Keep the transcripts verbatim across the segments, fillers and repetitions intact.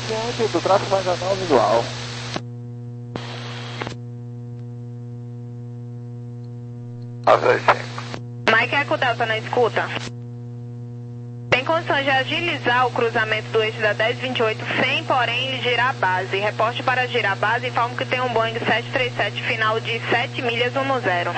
Ciente do tráfego marginal visual. nove dois cinco. Mike Eco Delta na escuta. Tem condições de agilizar o cruzamento do eixo da dez vinte e oito sem, porém, girar a base. Reporte para girar a base, informo que tem um Boeing sete três sete final de sete milhas dez.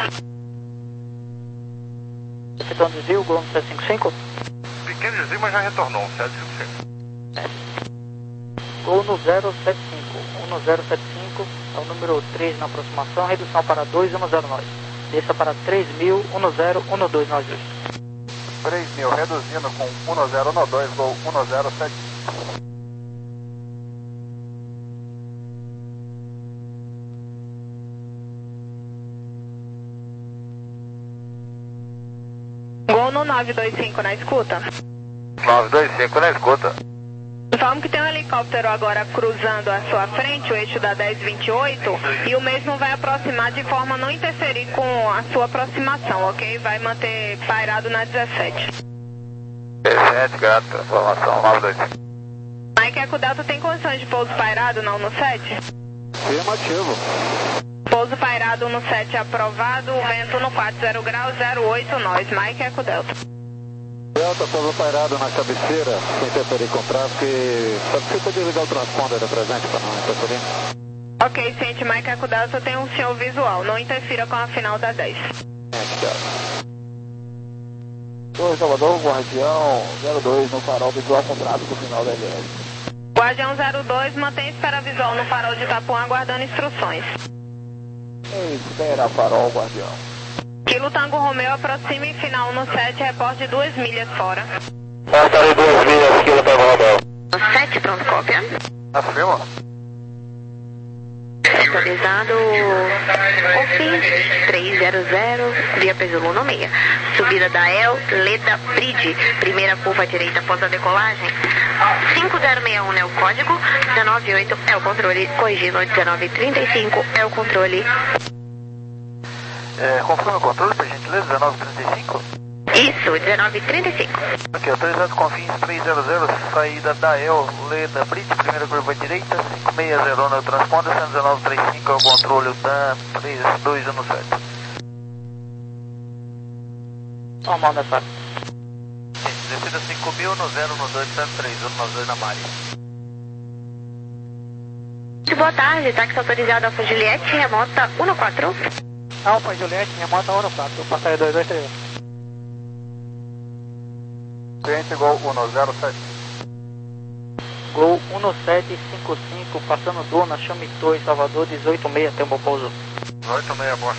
Então desvio, Gol sete cinco cinco? Pequeno desvio, mas já retornou, sete cinco cinco. Gol no zero sete cinco. um no zero sete cinco é o número três na aproximação, redução para dois um zero nove. Desça para três mil, um zero um dois nove dois. três mil, reduzindo com um zero um dois, Gol um zero sete cinco. Gol no nove dois cinco na escuta. nove dois cinco na escuta. Informo que tem um helicóptero agora cruzando à sua frente, o eixo da dez vinte e oito, e o mesmo vai aproximar de forma a não interferir com a sua aproximação, ok? Vai manter pairado na dezessete. dezessete, grato, transformação, nove dois cinco. Mike Eco Delta tem condições de pouso pairado não no sete? Afirmativo. Pouso pairado no sete aprovado, vento no quatro zero graus, zero oito nós, Mike Eco Delta. Delta, pouso pairado na cabeceira, sem interferir com o tráfego, e só precisa desligar o transponder da presente para não interferir. Ok, ciente, Mike Eco Delta tem um senhor visual, não interfira com a final da dez. Torre Salvador, Guardião zero dois no farol visual com tráfego final da L S. Guardião zero dois, mantém espera visual no farol de Itapuã, aguardando instruções. Espera farol, Guardião. Kilo Tango Romeo, aproxima e final no sete, reporte de duas milhas fora. Passarei duas milhas, Kilo Tango Romeo. No sete, pronto, cópia. Afirma. Atualizado O F I três zero zero, via Peso no meia. Subida da El Leda Bridge, primeira curva à direita após a decolagem. cinco zero seis um é o código, dezenove oito é o controle, corrigindo dezenove trinta e cinco é o controle. É, confirma o controle, por gentileza, dezenove trinta e cinco? Isso, dezenove trinta e cinco. Ok, autorizado Confins três zero zero, saída da El Leda Bridge, primeira curva à direita, cinco seis zero no transponder, cento e dezenove trinta e cinco é o controle da três dois um sete. Normal nessa área. Descida cinco mil no zero no dois sete três um nove dois na Mari. Boa tarde, táxi autorizado Alfa Juliette, remota um no quatro. Alfa Juliette, remota um no quatro, passageiro dois dois três. Cliente Gol um zero sete. Gol um sete cinco cinco, passando Dona, Chamitô, Salvador, dezoito seis, tem um bom pouso. oito seis, boa.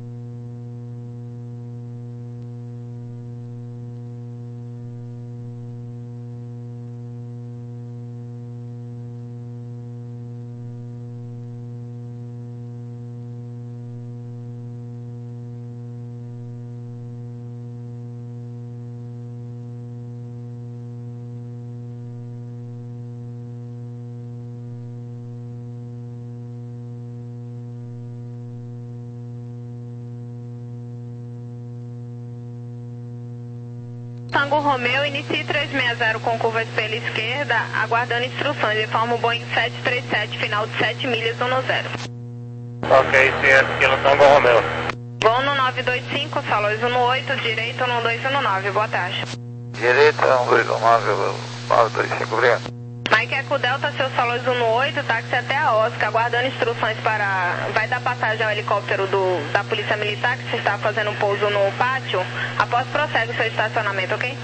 Tango Romeo, inicie trezentos e sessenta com curvas pela esquerda, aguardando instruções. Informa o Boeing sete três sete, final de sete milhas, um zero. Ok, ciente, Kilo Tango Romeo. Voo no nove dois cinco, Salos um oito, direito no dois um nove, boa tarde. Direita, um dois um nove, nove dois cinco, obrigado. Mike Eco Delta, seu Salos um oito, táxi até a Oscar, aguardando instruções para... Vai dar passagem ao helicóptero do, da Polícia Militar, que se está fazendo um pouso no pátio. Após prossegue o seu estacionamento, ok?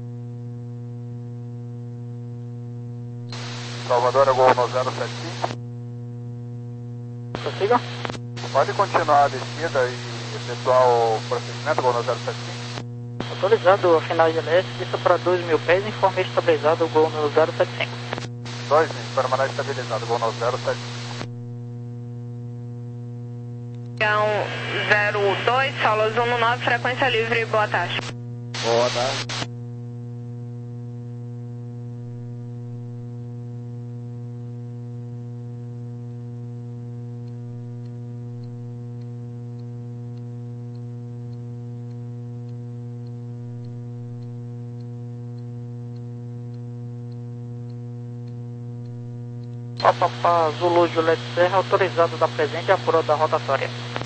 Salvador é Gol um zero sete cinco. Prossiga. Pode continuar a descida e efetuar o procedimento Gol um zero sete cinco. Autorizado, final de L S, desça para dois mil pés, informe estabilizado, Gol no zero sete cinco. dois mil, permanece estabilizado, Gol no zero sete cinco. zero dois, Solos um nove, frequência livre, boa tarde. Boa tarde. Papapá Zulu Juliette Serra, autorizado da presente e apurado da rotatória.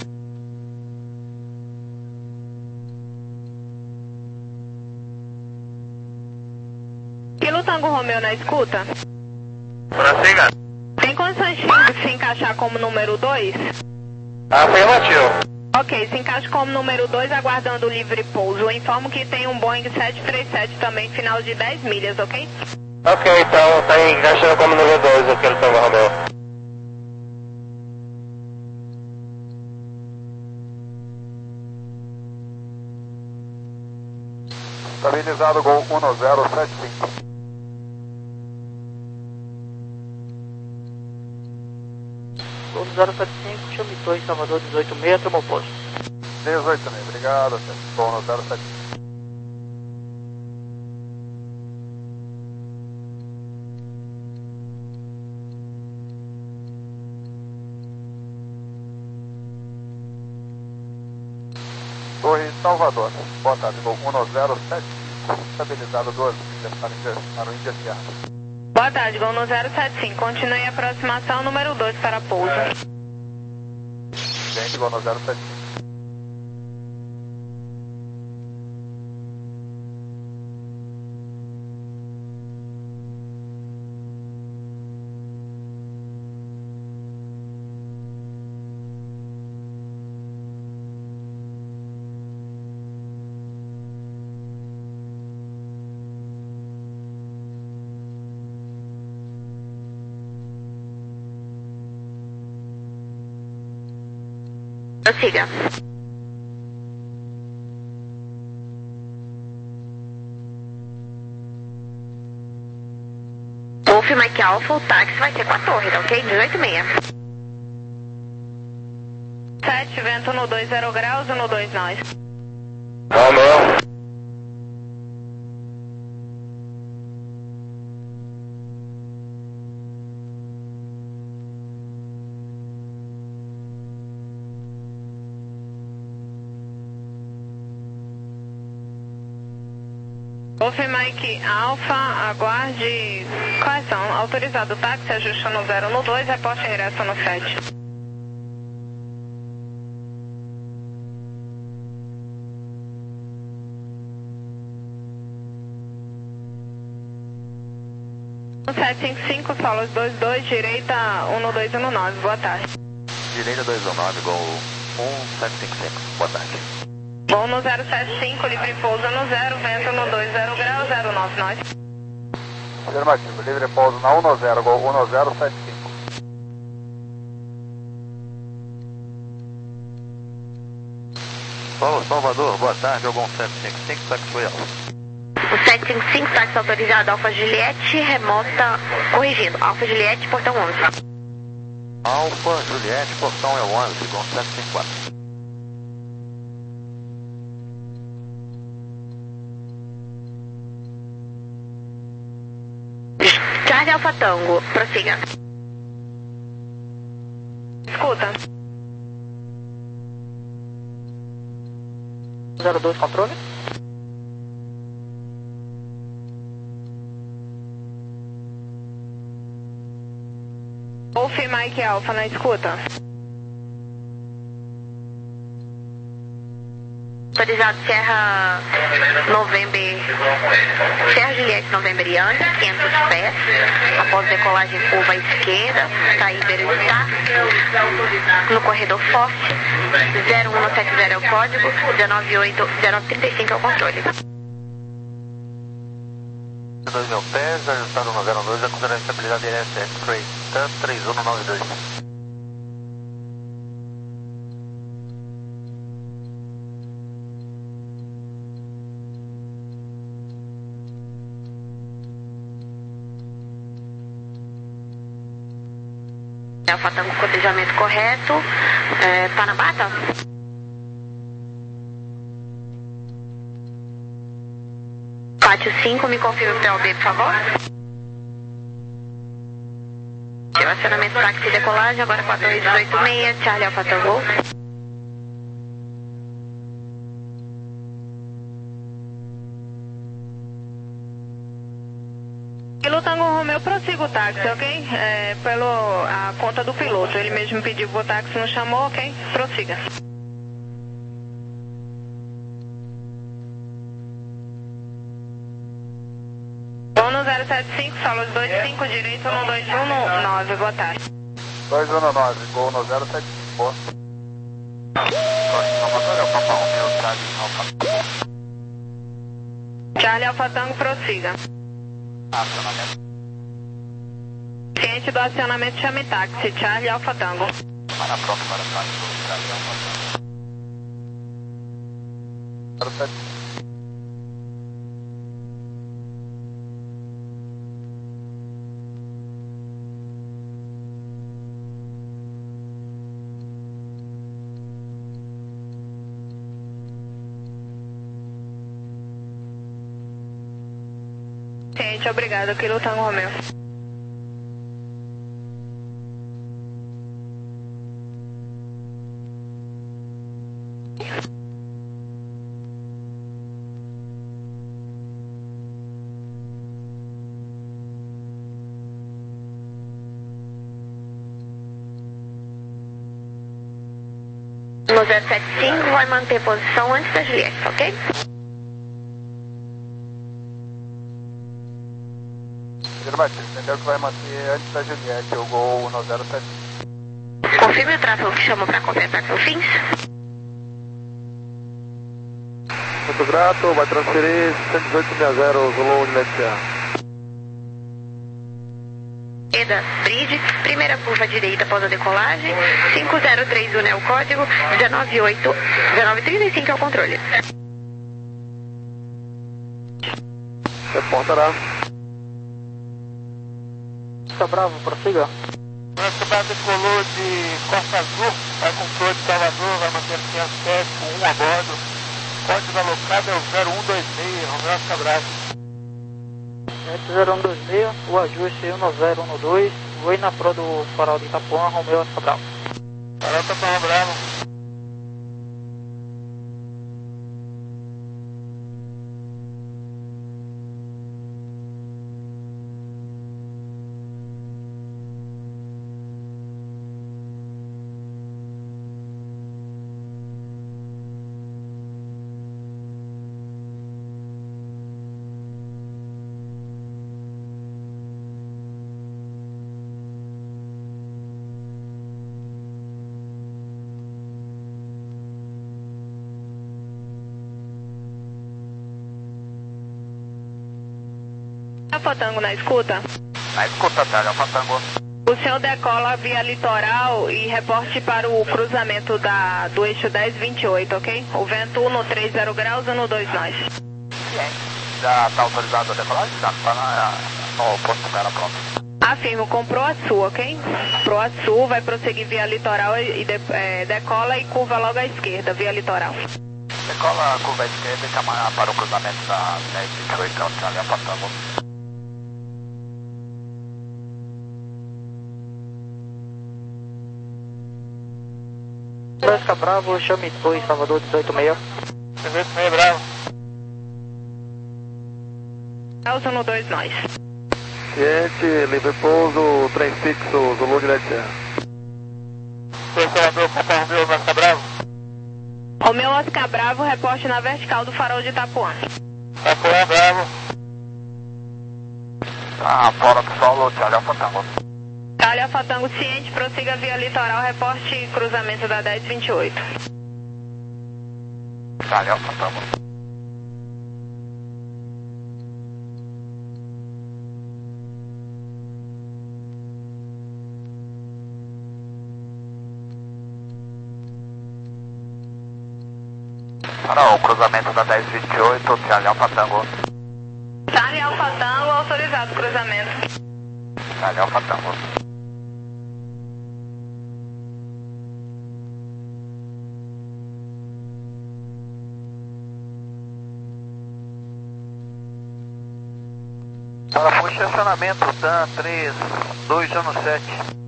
Kilo Tango Romeo na escuta? Prossiga. Tem condições de se encaixar como número dois? Afirmativo. Ok, se encaixa como número dois, aguardando o livre pouso. Eu informo que tem um Boeing sete três sete também, final de dez milhas, ok? Ok, então tá encaixando como número dois o Kilo Tango Romeo. Estabilizado Gol um zero sete cinco. Gol zero sete cinco, chame dois, Salvador dezoito seis, tomou posto. dezoito seis, obrigado. Gol zero sete cinco. Torre Salvador, boa tarde, Gol um zero sete cinco, estabilizado duas milhas para, Índia, para o Índia Sierra. Boa tarde, Gol no zero sete cinco. Continue a aproximação número dois para pouso. Gente, Gol no zero sete cinco. Prossiga. Wolf Mike Alpha, o táxi vai ser com a torre, tá ok? dezoito seis. sete, vento no dois zero graus, no dois nós. Romeo. Wolf Mike Alpha, aguarde. Quais são? Autorizado o táxi, ajusta no zero no dois, reporte ingresso no sete. sete cinco cinco, solos dois dois, direita um no dois um nove, boa tarde. Direita dois um nove, Gol um sete cinco cinco, boa tarde. Gol no zero sete cinco, livre pouso no zero, vento no dois zero graus, zero nove nós. Afirmativo, livre pouso na um zero, Gol um zero sete cinco. Paulo Salvador, boa tarde, Gol sete cinco cinco, táxi foi alto. O sete cinco cinco, táxi autorizado, Alfa Juliette, remota, corrigindo, Alfa Juliette, portão onze. Alfa Juliette, portão é onze, Gol sete cinco quatro. Charlie Alfa Tango, prossiga. Escuta. zero dois, controle. Wolf Mike Alpha na escuta. Autorizado Serra November, Serra Juliette November Yankee, quinhentos pés, após decolagem curva à esquerda, saída está no corredor forte, zero um sete zero é o código, dezenove oito, dezenove trinta e cinco é o controle. dois mil pés, ajustado no zero dois, considerando estabilidade S S Creta três um nove dois. Alfa Tango, cotejamento correto, é, Panabata? Pátio cinco, me confirme o P O B, por favor. Acionamento táxi e decolagem, agora quatro dois oito seis, Charlie Alfa Tango. Kilo Tango Romeo eu prossigo o táxi, ok? É, pelo a conta do piloto. Ele mesmo pediu o táxi, não chamou, ok? Prossiga. Vou no zero sete cinco, solo dois cinco, direito no dois um nove, boa tarde. dois um nove, gol no zero sete cinco, boa. Charlie Alfa Tango, prossiga. Acionamento. Ciente do acionamento, chame táxi. Charlie Alfa Tango. Para pronto para táxi do Charlie Alfa Tango. zero sete cinco. Ciente, obrigado. Kilo Tango Romeo. No zero sete cinco vai manter posição antes da Juliette, ok? Entendeu que vai manter antes da Juliette, o gol no zero sete cinco. Confirme o tráfego que chamou para completar seus fins. Muito grato, vai transferir cento e dezoito sessenta, Zulu Juliette. Eda Bridge, primeira curva direita após a decolagem, cinco zero três um é o código, dezenove oito, dezenove trinta e cinco é o controle. Reportará. Costa Bravo, prossiga. Costa Bravo decolou de Costa Azul, vai com flor de Salvador, vai manter quinhentos e sete com um a bordo. Código alocado é o zero um dois seis, Romeu Costa Bravo. zero um dois seis, o ajuste um zero um dois, vou na pro do farol de Itapuã, Romeu Costa Bravo. Farol Itapuã Bravo. Alfa Tango na escuta? Na escuta, Charlie Alfa Tango. O senhor decola via litoral e reporte para o cruzamento da, do eixo dez vinte e oito, ok? O vento um no trinta graus, no dois nós. Já está autorizado a decolagem? Já está no posto Mera pronto. Afirmo, com Proa Sul, ok? Proa Sul vai prosseguir via litoral e de, é, decola e curva logo à esquerda, via litoral. Decola a curva à esquerda e caminha para o cruzamento da dez vinte e oito, Charlie Alfa Tango. Fresca Bravo, chame dois, Salvador dezoito seis. dezoito seis Bravo. Alça no dois nós. Ciente, livre pouso, trem fixo, Zulu Juliette. Foi Salvador com o Romeu Costa Bravo. Romeu Oscar Bravo, reporte na vertical do farol de Itapuã. Itapuã Bravo. Ah, fora do solo, Charlie Alfa Tango. Charlie Alfa Tango ciente, prossiga via litoral, reporte cruzamento da dez vinte e oito. Charlie Alfa Tango. Para o cruzamento da dez vinte e oito, Charlie Alfa Tango. Charlie Alfa Tango, autorizado o cruzamento. Charlie Alfa Tango. Para o estacionamento, Dan três dois um sete.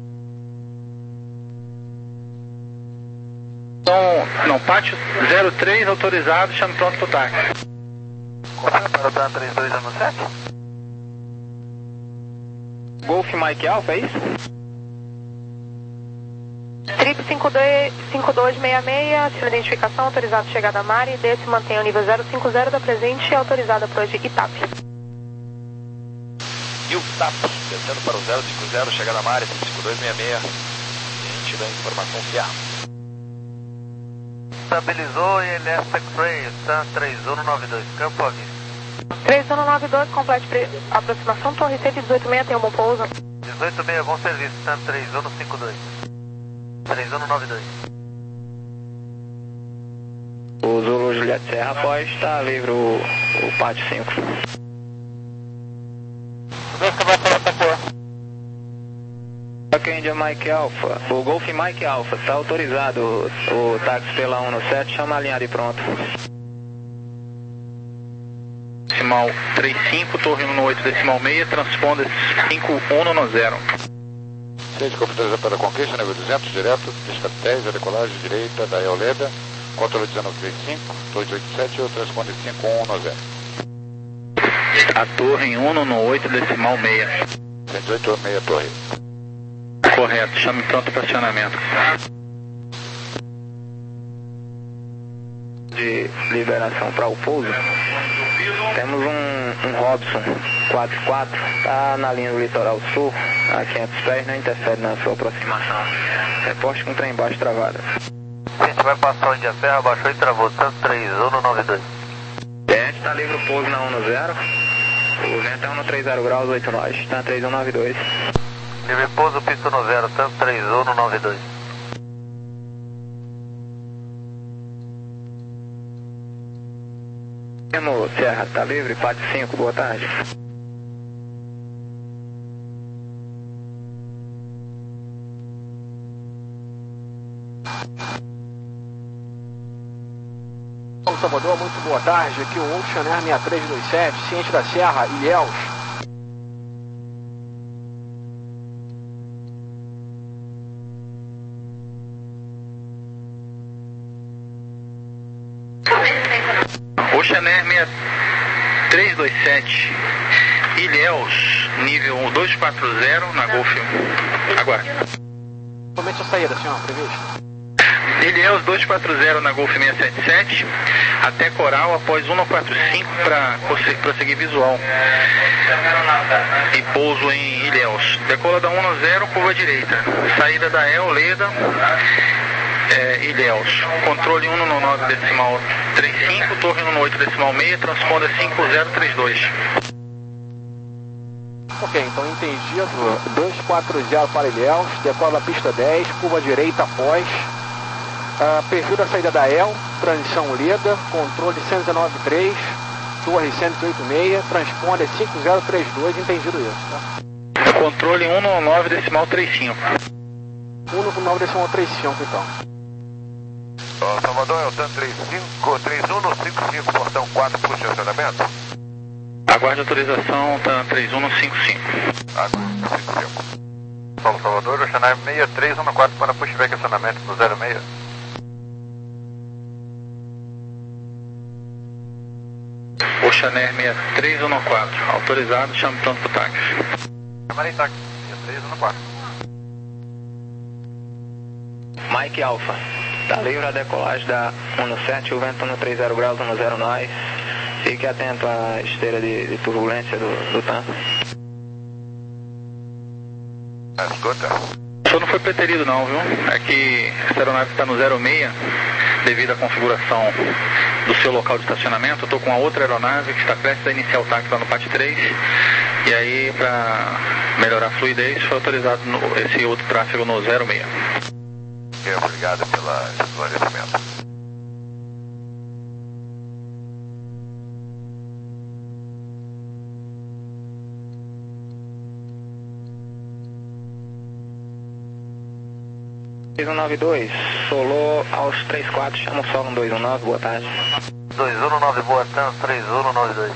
Então, não, pátio zero três autorizado, chame pronto para o táxi. Confirma para o Dan três dois um sete? Golf Mike Alpha, é isso? Trip cinco dois seis seis, sua identificação, autorizado chegada a Mari, desse mantenha o nível zero cinco zero da presente e autorizada para hoje Itap. E o T A P, descendo para o zero cinco zero, chegada a Mari, cinco dois seis seis, ciente da informação fiável. Estabilizou e ele é X-Ray, T A N três um nove dois, campo à vista. três um nove dois, complete aproximação, torre cento e dezoito seis, tem um bom pouso. dezoito seis, bom serviço, T A N três um cinco dois. três um nove dois. O Zulu Juliette Serra após está livre o, o pátio cinco. Aqui India Mike Alpha, o Golf Mike Alpha, está autorizado o, o táxi pela um no sete, chama a linha de pronto. Decimal três cinco, torre um no oito, decimal seis, transponder cinco um no zero. Sede computadora para a conquista, nível duzentos, direto, pista dez, a decolagem direita da Eoleda, controle dezenove trinta e cinco, torre oitenta e sete, o transponder cinco um no zero. A torre um no oito, decimal seis. cento e oito, meia torre. Correto, chame pronto para acionamento. De liberação para o pouso, temos um, um Robson quatro quatro, está na linha do litoral sul, a quinhentos pés, não interfere na sua aproximação. Reporte com trem baixo travado. A gente vai passar o India Serra, baixou e travou, T A N três um nove dois. Tente, está livre o pouso na um no zero, o vento é um no trinta graus, oito nós, T A N três um nove dois. Livre pouso, pista no zero, T A N três um nove dois. Termo Serra, está livre, pátio cinco, boa tarde. Paulo Salvador, muito boa tarde, aqui o Ocean Air seis três dois sete, ciente da Serra, Ilhéus. Ocean Air seis três dois sete, Ilhéus, nível dois quatro zero na Golf. Aguarde. Somente a saída, senhor, previsto. Ilhéus dois quatro zero na Golf seiscentos e setenta e sete, até Coral após cento e quarenta e cinco para prosseguir visual. E pouso em Ilhéus. Decola da um no zero, curva direita. Saída da Eoleda. É, Ilhéus, controle um no nove decimal trinta e cinco, torre um no oito decimal seis, transponder cinco zero três dois. Ok, então entendido, dois quatro zero para Ilhéus, decola da pista dez, curva direita após, uh, perfil da saída da E L, transição Leda, controle cento e dezenove três, torre cento e oito seis, transponder cinco zero três dois, entendido isso, tá? Controle um no nove decimal trinta e cinco. um no nove decimal trinta e cinco, então. Ó, Salvador, é o T A N três um no cinco cinco, portão quatro, puxa o acionamento. Aguarde autorização, T A N três um no cinco cinco. Aguarde, cinco cinco. Paulo Salvador, Ocean Air seis três um quatro para pushback acionamento no zero seis. Ocean Air seis três um quatro, autorizado, chame pronto para o táxi. Camarei táxi, seis três um quatro. Mike Alpha, está livre a decolagem da um no sete, o vento no trinta graus, um no zero nós. Fique atento à esteira de, de turbulência do, do T A N. Escuta. O senhor não foi preterido não, viu? É que essa aeronave está no zero seis, devido à configuração do seu local de estacionamento. Eu estou com a outra aeronave que está prestes a iniciar o táxi lá no P A T três. E aí, para melhorar a fluidez, foi autorizado no, esse outro tráfego no zero seis. Obrigado pelo esclarecimento. três um nove dois, solou aos três quatro, chama o solo um dois um nove, boa tarde. dois um nove, boa tarde, três um nove dois.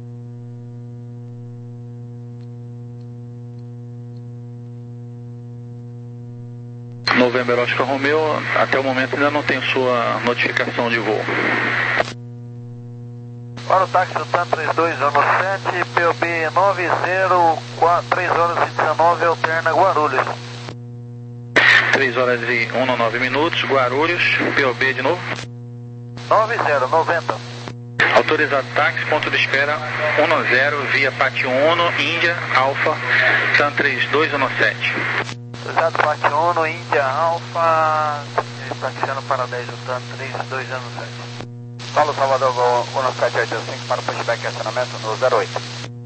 November Oscar Romeo, até o momento ainda não tem sua notificação de voo. Para o táxi do TAM três dois um sete, P O B nove zero quatro, três horas e dezenove, alterna Guarulhos. três horas e dezenove minutos, Guarulhos, P O B de novo. nove zero, noventa. Autorizado táxi, ponto de espera um zero, via Pátio Uno, Índia, Alfa, TAM três dois um sete. Autorizado Pátio Uno, Índia, Alfa, taxiando para dez do TAM três dois um sete. Paulo Salvador, Gol um sete oito cinco para o pushback e acionamento no zero oito.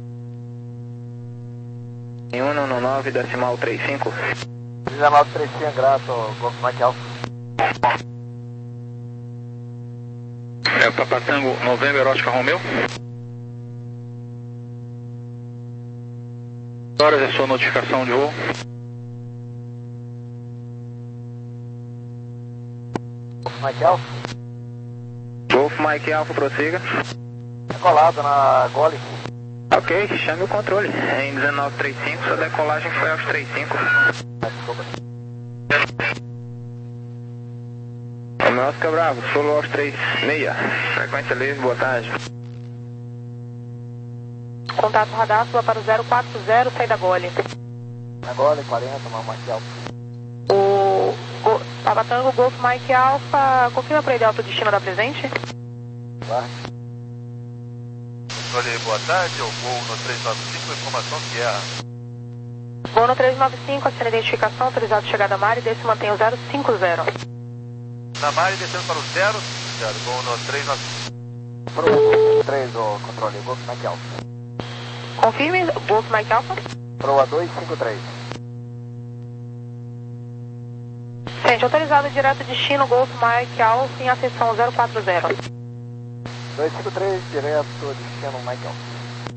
Em um nove, decimal trinta e cinco. dezenove trinta e cinco, grato, Golf Mike Alpha. É o Papatango Novembro Oscar Romeu. Que horas é sua notificação de voo? Golf Mike Alpha. Golf Mike Alpha, prossiga. É colado na Gole. Ok, chame o controle. Em dezenove trinta e cinco, sua decolagem foi aos trinta e cinco. Desculpa. Romeu Oscar Bravo, solo aos trinta e seis. Frequência livre, boa tarde. Contato radar, sua para o zero quatro zero, saída Gole. Na Gole, quarenta, Mike Alpha. O Go, Papatango Golf Mike Alpha, confirma para ele alto destino da presente? Vai. Controle, boa tarde, eu vou no três nove cinco, informação que é a... Voo no três nove cinco, acena identificação, autorizado chegada a Mari, desce mantém o zero cinco zero. Na Mari, descendo para o zero cinco zero, vou no três nove cinco. Proa três, o controle, Golf Mike Alpha. Confirme, Golf Mike Alpha. Proa dois cinco três. Gente, autorizado direto destino Golf Mike Alpha em acessão zero quatro zero. dois cinco três, direto destino Mike Alpha.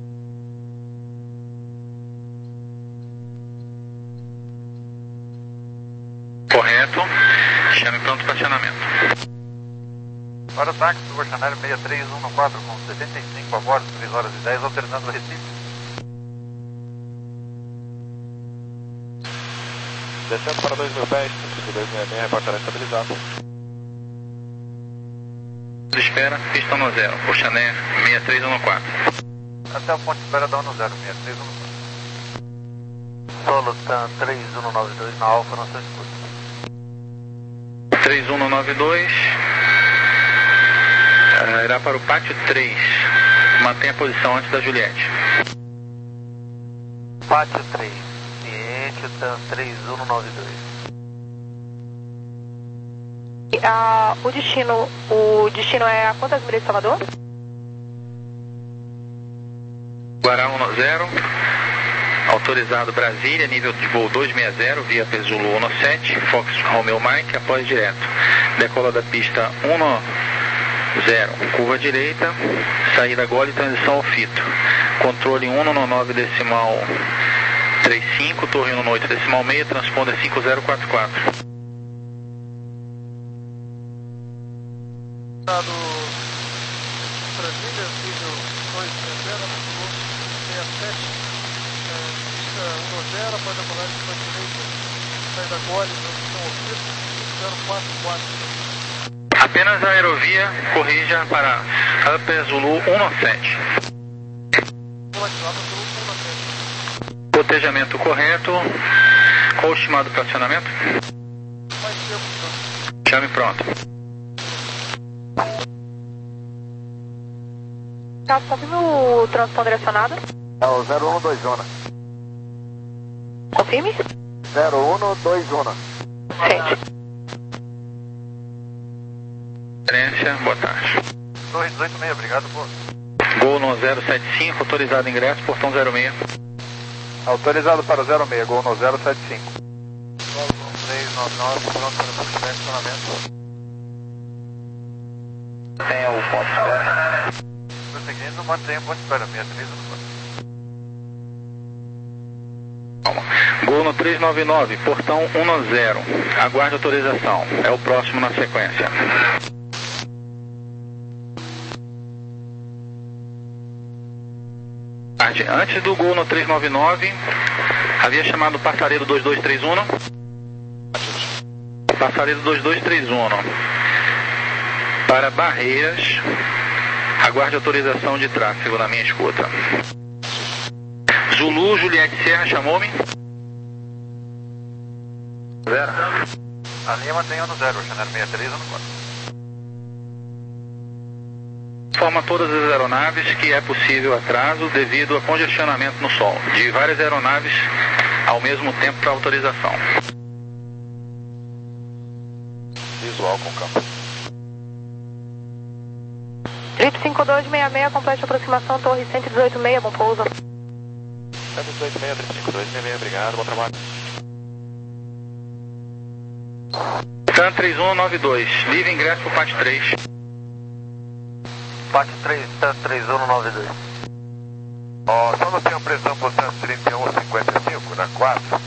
Correto. Chame pronto para acionamento. Para o táxi do Oceanário seis três um quatro com setenta e cinco a bordo, três horas e dez, alternando o Recife. Descendo para dois mil pés, cinco dois seis seis, reportará estabilizado. Espera, pista no zero, Oceané seis três um quatro. Até o ponto de espera da um zero, seis três um quatro. Solo TAM três um nove dois na Alfa, não se escuta. três um nove dois, uh, irá para o Pátio três, mantenha a posição antes da Juliette. Pátio três, ciente, TAM três um nove dois. Ah, o destino, o destino é a quantas milhas de Salvador? Guará um zero, autorizado Brasília, nível de voo dois seis zero, via Pesulo um sete, Fox Romeo Mike, após direto. Decola da pista um zero, curva direita, saída Gole e transição ao Fito. Controle um nove decimal trinta e cinco, torre um oito decimal seis, transponder cinco zero quatro quatro. Estado Brasília, nível dois seis zero, seis sete, pista um zero, após a colagem para a direita, saída Gole, transição ao Fito, cinco zero quatro quatro. Apenas a aerovia corrija para Upper Zulu um sete. Cotejamento correto. Qual o estimado para acionamento? Chame pronto. Tá, confirme o transponder acionado. É o zero um dois um. Confirme. zero um dois um. Gente. Referência, boa tarde. dois oito seis, obrigado por... Gol no zero sete cinco, autorizado ingresso, portão zero seis. Autorizado para o zero seis, Gol no zero sete cinco. três nove nove, pronto para o estacionamento. Tem o ponto de espera. Prosseguindo, mantenha o ponto de espera, seis três um quatro. Gol no três nove nove, portão um zero. Aguarde autorização. É o próximo na sequência. Antes do Gol no três nove nove, havia chamado o passareiro dois dois três um. Passareiro dois dois três um. Para Barreiras, Aguarde autorização de tráfego na minha escuta. Zulu, Juliette Serra, chamou-me. Zero. A linha mantém ano zero, Oceanário sessenta e três, ano quatro. Informa todas as aeronaves que é possível atraso devido a congestionamento no sol, de várias aeronaves ao mesmo tempo para autorização. Visual com campo. Trip cinco dois seis seis, complete aproximação, torre cento e dezoito seis, bom pouso. cento e dezoito seis, Trip cinco dois seis seis, obrigado, bom trabalho. TAM três um nove dois, livre ingresso para o P A T três. P A T três, TAM três um nove dois. Ó, oh, só não tem a pressão por cento e trinta e um cinquenta e cinco, na quatro.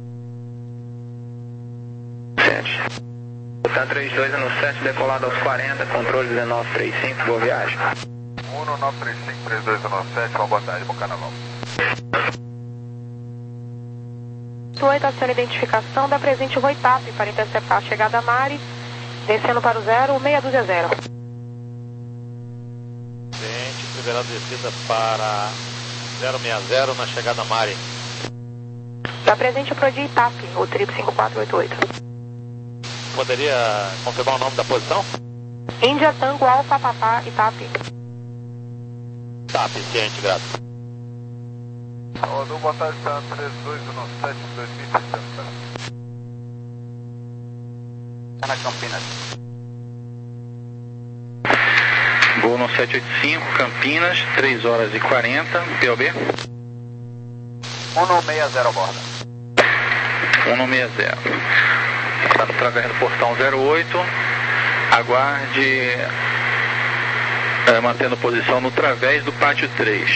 sete. TAM trinta e dois no sete, decolado aos quarenta, controle dezenove trinta e cinco, boa viagem. um nove três cinco, três dois um sete, uma boa tarde, bom carnaval. oito, aciona a identificação da presente Roitap para interceptar a chegada a Mari, descendo para o zero, meia dúzia zero. Gente, primeira descida para zero seis zero na chegada a Mari. Da presente Prodi Itap, o Trip cinco quatro oito oito. Poderia confirmar o nome da posição? Índia Tango Alfa Papá Itap. Tá, ciente, grato. Salvador, boa tarde, TAM três dois um sete, dois mil e sessenta. Tá na Campinas. Gol no sete oito cinco, Campinas, três horas e quarenta, P O B? um nove seis zero, borda. um nove seis zero. Está através do portão zero oito, aguarde, é, mantendo posição no través do pátio três.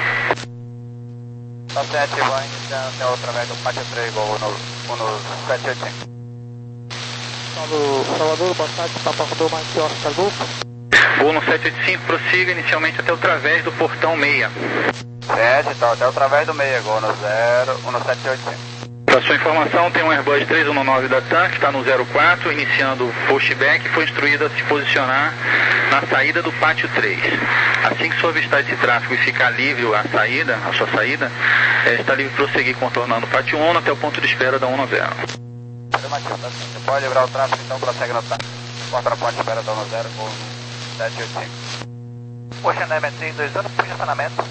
Tá sete, vai iniciando através do pátio três, gol no, no sete oito cinco. Salvador, boa tarde, Papa Rodou Mike Oscar Golf. Gol no sete oito cinco, prossiga inicialmente até o través do portão seis. sete, então, até o través do meia, gol no zero, no sete oito cinco. Para sua informação, tem um Airbus três um nove da TAM, que está no zero quatro, iniciando o pushback, foi instruído a se posicionar na saída do pátio três. Assim que sua avistar esse tráfego e ficar livre a saída, a sua saída, é, está livre para prosseguir contornando o pátio um até o ponto de espera da cento e noventa. Você pode livrar o tráfego, então prossegue no táxi. Porta na ponte, espera da cento e noventa, gol no sete oito cinco. Poxa, na M T, dois anos, posicionamento.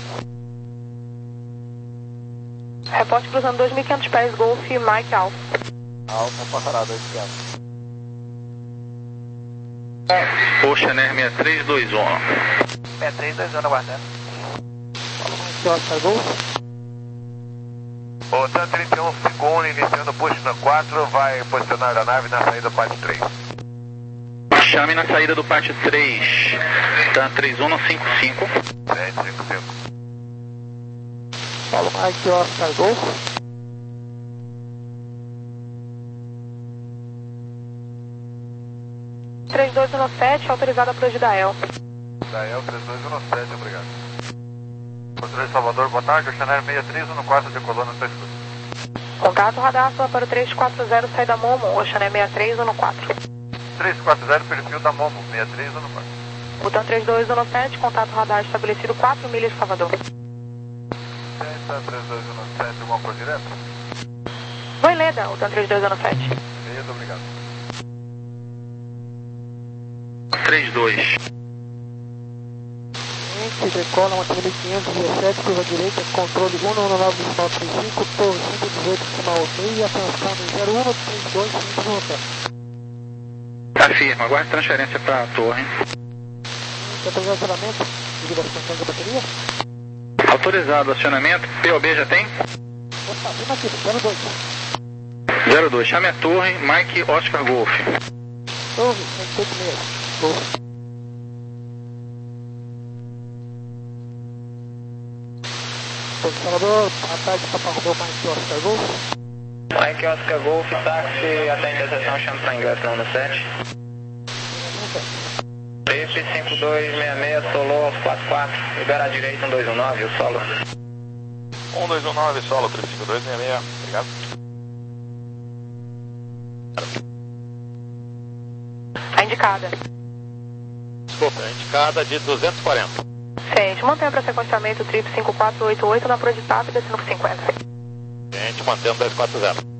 Reporte cruzando dois mil e quinhentos pés, Golf, Mike Alfa. Alfa, passará, dois quinhentos. Oceaner sessenta e três dois um. sessenta e três, dois anos, aguardando. Mike Oscar Golf. O TAM trinta e um cinquenta e um, iniciando push na quatro, vai posicionar a nave na saída do pátio três. Chame na saída do pátio três. TAM três um cinco cinco. sete cinco cinco. Paulo Mike Oscar Golf. três dois um sete, autorizada para o Dael. Dael três dois um sete, obrigado. Controle Salvador, boa tarde, Oceanário sessenta e três um quatro, decolou no sua escuta. Contato radar para o três quatro zero, saída Momo, Oceanário sessenta e três um quatro. três quatro zero, perfil da Momo, sessenta e três um quatro. Botão três dois um sete, contato radar estabelecido quatro milhas, Salvador. TAM três dois um sete, uma por direto? Foi Leda, o TAM três dois um sete. Beleza, obrigado. três dois. Gente, decola, uma mil quinhentos e dezessete, curva direita, controle um nove nove nove três cinco, torre cento e dezoito, decimal meio, atenção no zero um três dois cinco no hotel. Afirma, aguarde transferência para a torre. Quer fazer o acionamento? Liberação da bateria? Autorizado o acionamento, P O B já tem? Opa, vem aqui, zero dois. zero dois, chame a torre, Mike Oscar Golf. Torre, cento e oito seis. Torre. Salvador, boa tarde, Papa Rodou Mike Oscar Golf. Mike Oscar Golf, táxi até a interseção, chama para ingresso no sete. Trip cinco dois seis seis, solo aos quatro quatro, libera à direita um dois um nove, o solo. um dois um nove, solo, Trip cinco dois seis seis, obrigado. A indicada. indicada de duzentos e quarenta. Ciente, mantenha para sequenciamento trip cinco quatro oito oito na Proditap, destino por cinquenta. Ciente, mantendo dois quatro zero.